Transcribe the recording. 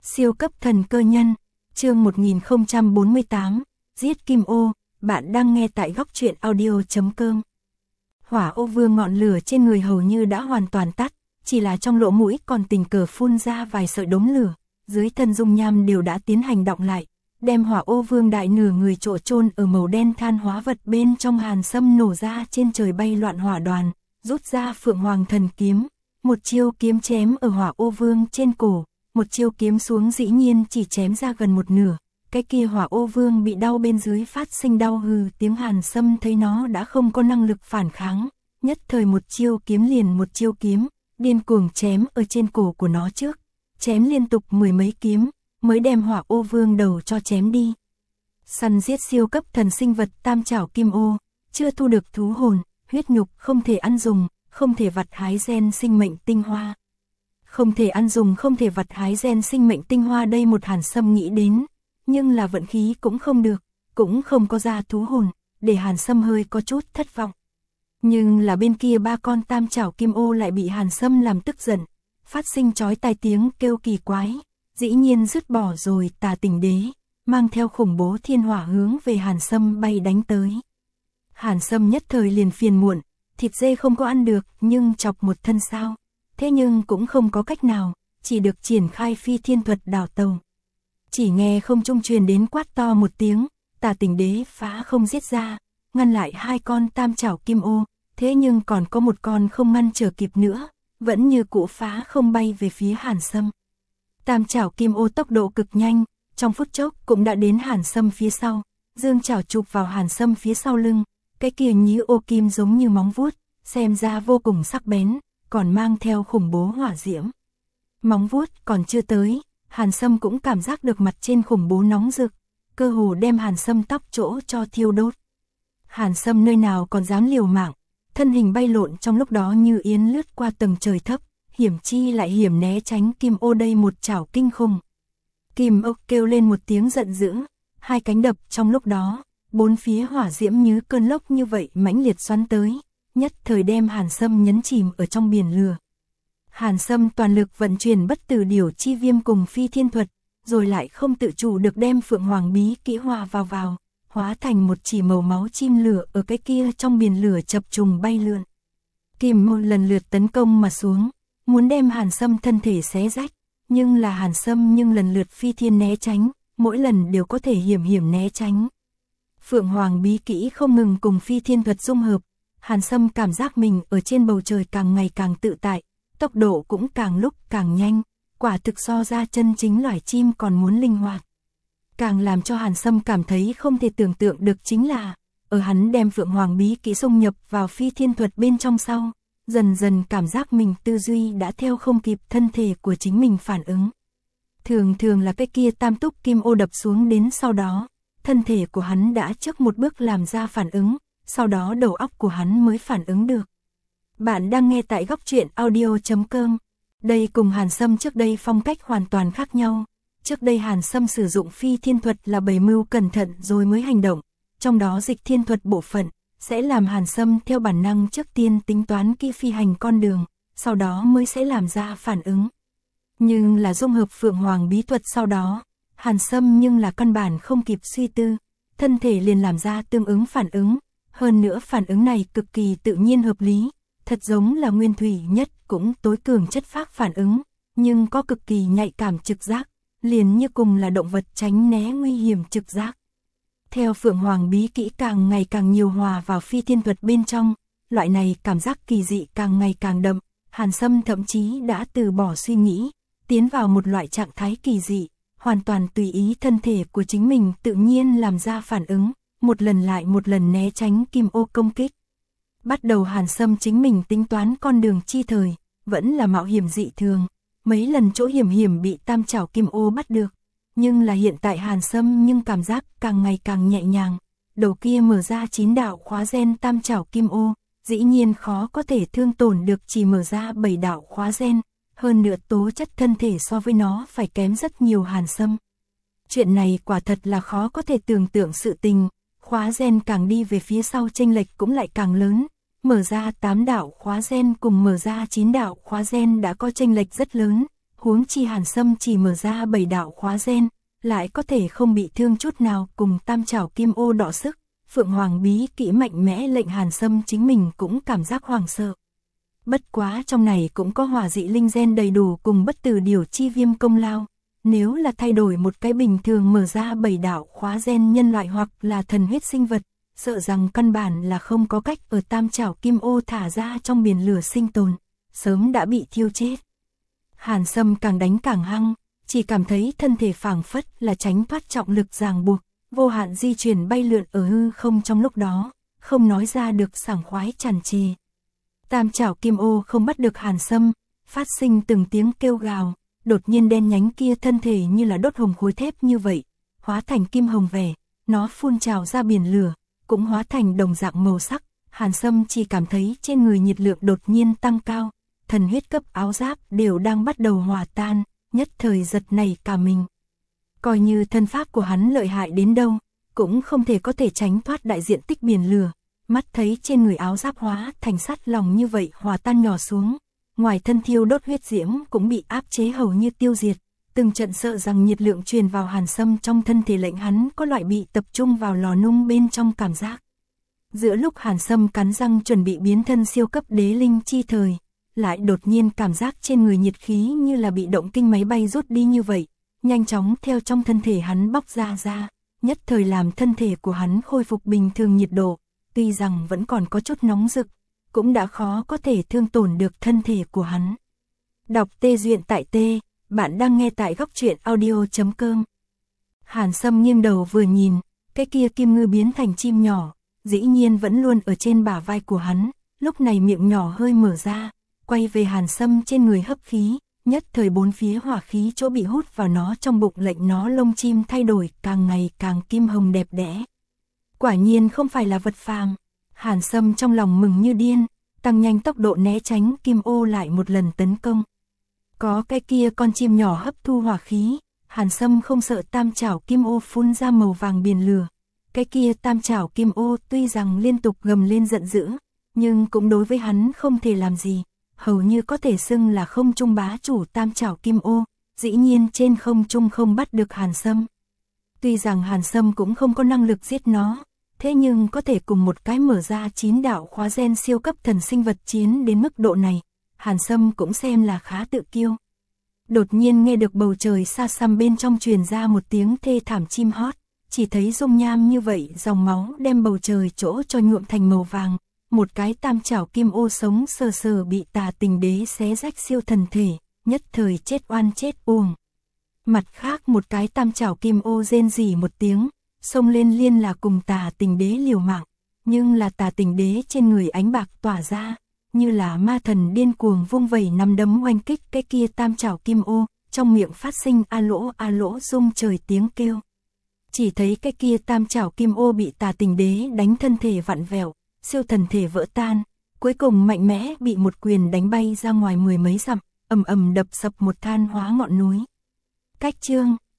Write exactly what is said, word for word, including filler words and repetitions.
Siêu cấp thần cơ nhân, chương một nghìn không trăm bốn mươi tám, giết Kim Ô, bạn đang nghe tại góc truyện audio chấm com. Hỏa ô vương ngọn lửa trên người hầu như đã hoàn toàn tắt, chỉ là trong lỗ mũi còn tình cờ phun ra vài sợi đốm lửa, dưới thân dung nham đều đã tiến hành đọng lại, đem hỏa ô vương đại nửa người trộn chôn ở màu đen than hóa vật bên trong. Hàn Sâm nổ ra trên trời bay loạn hỏa đoàn, rút ra Phượng Hoàng thần kiếm, một chiêu kiếm chém ở hỏa ô vương trên cổ. Một chiêu kiếm xuống dĩ nhiên chỉ chém ra gần một nửa, cái kia hỏa ô vương bị đau bên dưới phát sinh đau hừ tiếng. Hàn Sâm thấy nó đã không có năng lực phản kháng, nhất thời một chiêu kiếm liền một chiêu kiếm, điên cuồng chém ở trên cổ của nó trước, chém liên tục mười mấy kiếm, mới đem hỏa ô vương đầu cho chém đi. Săn giết siêu cấp thần sinh vật tam trảo kim ô, chưa thu được thú hồn, huyết nhục không thể ăn dùng, không thể vặt hái gen sinh mệnh tinh hoa. Không thể ăn dùng không thể vặt hái gen sinh mệnh tinh hoa, đây một Hàn Sâm nghĩ đến, nhưng là vận khí cũng không được, cũng không có ra thú hồn, để Hàn Sâm hơi có chút thất vọng. Nhưng là bên kia ba con tam trảo kim ô lại bị Hàn Sâm làm tức giận, phát sinh chói tai tiếng kêu kỳ quái, dĩ nhiên dứt bỏ rồi Tà Tình Đế, mang theo khủng bố thiên hỏa hướng về Hàn Sâm bay đánh tới. Hàn Sâm nhất thời liền phiền muộn, thịt dê không có ăn được nhưng chọc một thân sao. Thế nhưng cũng không có cách nào, chỉ được triển khai phi thiên thuật đảo tàu. Chỉ nghe không trung truyền đến quát to một tiếng, Tà Tình Đế phá không giết ra, ngăn lại hai con tam trảo kim ô, thế nhưng còn có một con không ngăn trở kịp nữa, vẫn như cũ phá không bay về phía Hàn Sâm. Tam trảo kim ô tốc độ cực nhanh, trong phút chốc cũng đã đến Hàn Sâm phía sau, dương chảo chụp vào Hàn Sâm phía sau lưng, cái kia nhí ô kim giống như móng vuốt, xem ra vô cùng sắc bén, còn mang theo khủng bố hỏa diễm. Móng vuốt còn chưa tới, Hàn Sâm cũng cảm giác được mặt trên khủng bố nóng rực, cơ hồ đem Hàn Sâm tóc chỗ cho thiêu đốt. Hàn Sâm nơi nào còn dám liều mạng, thân hình bay lộn trong lúc đó như yến lướt qua tầng trời thấp, hiểm chi lại hiểm né tránh kim ô đây một chảo kinh khủng. Kim ô kêu lên một tiếng giận dữ, hai cánh đập trong lúc đó, bốn phía hỏa diễm như cơn lốc như vậy mãnh liệt xoắn tới, nhất thời đem Hàn Sâm nhấn chìm ở trong biển lửa. Hàn Sâm toàn lực vận chuyển bất tử điểu chi viêm cùng phi thiên thuật, rồi lại không tự chủ được đem Phượng Hoàng bí kỹ hòa vào vào, hóa thành một chỉ màu máu chim lửa ở cái kia trong biển lửa chập trùng bay lượn. Kim ô lần lượt tấn công mà xuống, muốn đem Hàn Sâm thân thể xé rách, nhưng là Hàn Sâm nhưng lần lượt phi thiên né tránh, mỗi lần đều có thể hiểm hiểm né tránh. Phượng Hoàng bí kỹ không ngừng cùng phi thiên thuật dung hợp, Hàn Sâm cảm giác mình ở trên bầu trời càng ngày càng tự tại, tốc độ cũng càng lúc càng nhanh, quả thực so ra chân chính loài chim còn muốn linh hoạt. Càng làm cho Hàn Sâm cảm thấy không thể tưởng tượng được chính là, ở hắn đem Phượng Hoàng bí kỹ xung nhập vào phi thiên thuật bên trong sau, dần dần cảm giác mình tư duy đã theo không kịp thân thể của chính mình phản ứng. Thường thường là cái kia tam túc kim ô đập xuống đến sau đó, thân thể của hắn đã trước một bước làm ra phản ứng, sau đó đầu óc của hắn mới phản ứng được. Bạn đang nghe tại góc truyện audio chấm com. Đây cùng Hàn Sâm trước đây phong cách hoàn toàn khác nhau. Trước đây Hàn Sâm sử dụng phi thiên thuật là bày mưu cẩn thận rồi mới hành động, trong đó dịch thiên thuật bộ phận sẽ làm Hàn Sâm theo bản năng trước tiên tính toán kỹ phi hành con đường, sau đó mới sẽ làm ra phản ứng. Nhưng là dung hợp Phượng Hoàng bí thuật sau đó, Hàn Sâm nhưng là căn bản không kịp suy tư, thân thể liền làm ra tương ứng phản ứng. Hơn nữa phản ứng này cực kỳ tự nhiên hợp lý, thật giống là nguyên thủy nhất cũng tối cường chất phác phản ứng, nhưng có cực kỳ nhạy cảm trực giác, liền như cùng là động vật tránh né nguy hiểm trực giác. Theo Phượng Hoàng bí kỹ càng ngày càng nhiều hòa vào phi thiên thuật bên trong, loại này cảm giác kỳ dị càng ngày càng đậm, Hàn Sâm thậm chí đã từ bỏ suy nghĩ, tiến vào một loại trạng thái kỳ dị, hoàn toàn tùy ý thân thể của chính mình tự nhiên làm ra phản ứng, một lần lại một lần né tránh kim ô công kích. Bắt đầu Hàn Sâm chính mình tính toán con đường chi thời, vẫn là mạo hiểm dị thường, mấy lần chỗ hiểm hiểm bị tam trảo kim ô bắt được, nhưng là hiện tại Hàn Sâm nhưng cảm giác càng ngày càng nhẹ nhàng, đầu kia mở ra chín đạo khóa gen tam trảo kim ô, dĩ nhiên khó có thể thương tổn được chỉ mở ra bảy đạo khóa gen, hơn nữa tố chất thân thể so với nó phải kém rất nhiều Hàn Sâm. Chuyện này quả thật là khó có thể tưởng tượng sự tình. Khóa gen càng đi về phía sau chênh lệch cũng lại càng lớn, mở ra tám đạo khóa gen cùng mở ra chín đạo khóa gen đã có chênh lệch rất lớn, huống chi Hàn Sâm chỉ mở ra bảy đạo khóa gen, lại có thể không bị thương chút nào cùng tam trảo kim ô đọ sức. Phượng Hoàng bí kỹ mạnh mẽ lệnh Hàn Sâm chính mình cũng cảm giác hoảng sợ. Bất quá trong này cũng có hỏa dị linh gen đầy đủ cùng bất tử điều chi viêm công lao. Nếu là thay đổi một cái bình thường mở ra bảy đạo khóa gen nhân loại hoặc là thần huyết sinh vật, sợ rằng căn bản là không có cách ở tam trảo kim ô thả ra trong biển lửa sinh tồn, sớm đã bị thiêu chết. Hàn Sâm càng đánh càng hăng, chỉ cảm thấy thân thể phảng phất là tránh thoát trọng lực ràng buộc, vô hạn di chuyển bay lượn ở hư không trong lúc đó, không nói ra được sảng khoái tràn trề. Tam trảo kim ô không bắt được Hàn Sâm, phát sinh từng tiếng kêu gào, đột nhiên đen nhánh kia thân thể như là đốt hồng khối thép như vậy, hóa thành kim hồng vẻ, nó phun trào ra biển lửa, cũng hóa thành đồng dạng màu sắc. Hàn Sâm chỉ cảm thấy trên người nhiệt lượng đột nhiên tăng cao, thần huyết cấp áo giáp đều đang bắt đầu hòa tan, nhất thời giật nảy cả mình. Coi như thân pháp của hắn lợi hại đến đâu, cũng không thể có thể tránh thoát đại diện tích biển lửa. Mắt thấy trên người áo giáp hóa thành sắt lòng như vậy hòa tan nhỏ xuống, ngoài thân thiêu đốt huyết diễm cũng bị áp chế hầu như tiêu diệt. Từng trận sợ rằng nhiệt lượng truyền vào Hàn Sâm trong thân thể lệnh hắn có loại bị tập trung vào lò nung bên trong cảm giác. Giữa lúc Hàn Sâm cắn răng chuẩn bị biến thân siêu cấp đế linh chi thời, lại đột nhiên cảm giác trên người nhiệt khí như là bị động kinh máy bay rút đi như vậy, nhanh chóng theo trong thân thể hắn bóc ra ra, nhất thời làm thân thể của hắn khôi phục bình thường nhiệt độ, tuy rằng vẫn còn có chút nóng rực, cũng đã khó có thể thương tổn được thân thể của hắn. Đọc tê duyện tại tê, bạn đang nghe tại góc truyện audio chấm com. Hàn Sâm nghiêng đầu vừa nhìn, cái kia kim ngư biến thành chim nhỏ, dĩ nhiên vẫn luôn ở trên bả vai của hắn, lúc này miệng nhỏ hơi mở ra, quay về Hàn Sâm trên người hấp khí, nhất thời bốn phía hỏa khí chỗ bị hút vào nó trong bụng lệnh nó lông chim thay đổi càng ngày càng kim hồng đẹp đẽ. Quả nhiên không phải là vật phàm. Hàn Sâm trong lòng mừng như điên, tăng nhanh tốc độ né tránh kim ô lại một lần tấn công. Có cái kia con chim nhỏ hấp thu hỏa khí, Hàn Sâm không sợ tam trảo kim ô phun ra màu vàng biển lửa. Cái kia tam trảo kim ô tuy rằng liên tục gầm lên giận dữ, nhưng cũng đối với hắn không thể làm gì, hầu như có thể xưng là không trung bá chủ tam trảo kim ô, dĩ nhiên trên không trung không bắt được Hàn Sâm. Tuy rằng Hàn Sâm cũng không có năng lực giết nó, thế nhưng có thể cùng một cái mở ra chín đạo khóa gen siêu cấp thần sinh vật chiến đến mức độ này, Hàn Sâm cũng xem là khá tự kiêu. Đột nhiên nghe được bầu trời xa xăm bên trong truyền ra một tiếng thê thảm chim hót, chỉ thấy dung nham như vậy dòng máu đem bầu trời chỗ cho nhuộm thành màu vàng, một cái tam trảo kim ô sống sờ sờ bị Tà Tình Đế xé rách siêu thần thể, nhất thời chết oan chết uổng. Mặt khác một cái tam trảo kim ô rên rỉ một tiếng, xông lên liên là cùng Tà Tình Đế liều mạng, nhưng là Tà Tình Đế trên người ánh bạc tỏa ra, như là ma thần điên cuồng vung vẩy nắm đấm oanh kích cái kia tam trảo kim ô, trong miệng phát sinh a lỗ a lỗ rung trời tiếng kêu. Chỉ thấy cái kia tam trảo kim ô bị Tà Tình Đế đánh thân thể vặn vẹo, siêu thần thể vỡ tan, cuối cùng mạnh mẽ bị một quyền đánh bay ra ngoài mười mấy dặm, ầm ầm đập sập một than hóa ngọn núi. Cách chương